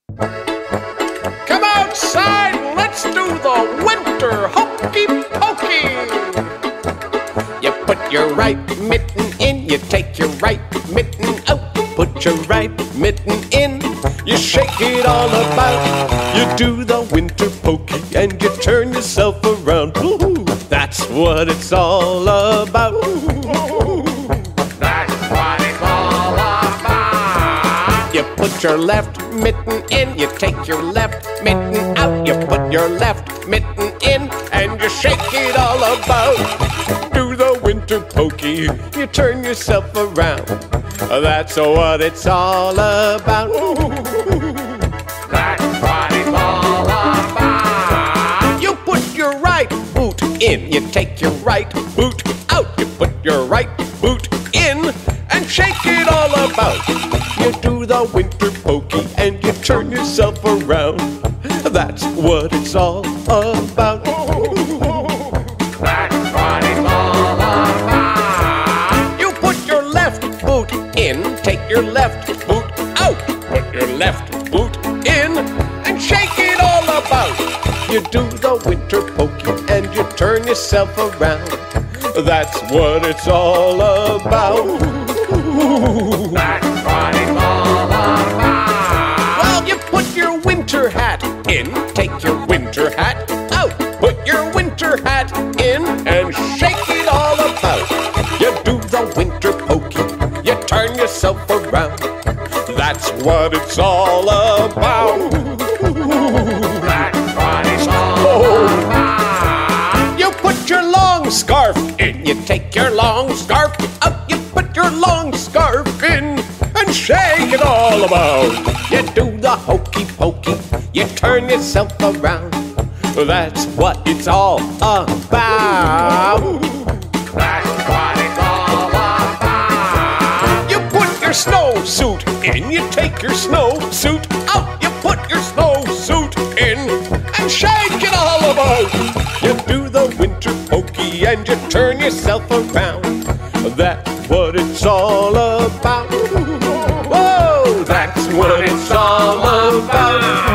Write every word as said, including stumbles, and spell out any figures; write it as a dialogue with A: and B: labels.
A: Come outside, let's do the winter hokey pokey. You put your right mitten in, you take your right mitten out. Put your right mitten in, you shake it all about. You do the winter pokey and you turn yourself around. Ooh, that's what it's all about.
B: That's what it's all about.
A: You put your left mitten in, you take your left mitten out. You put your left mitten in and you shake it all about. Do the winter pokey, you turn yourself around. That's what it's all about.
B: That's what it's all about.
A: You put your right boot in, you take your right boot out. You put your right boot in and shake it all about. You do the winter pokey and you turn yourself around. That's what it's all about.
B: That's what it's all about.
A: You put your left boot in, take your left boot out. Put your left boot in and shake it all about. You do the winter pokey and you turn yourself around. That's what it's all about.
B: That's what it's all about.
A: Well, you put your winter hat in, take your winter hat out. Put your winter hat in and shake it all about. You do the winter pokey, you turn yourself around. That's what it's all about.
B: That's what it's all about.
A: You put your long scarf in, you take your long scarf out. You put your long scarf in and shake it all about. You do the hokey pokey, you turn yourself around. That's what it's all about.
B: That's what it's all about.
A: You put your snowsuit in, you take your snowsuit out. You put your snowsuit in and shake it all about. You do the winter pokey and you turn yourself around. That's what it's all about. Whoa, that's what it's all about.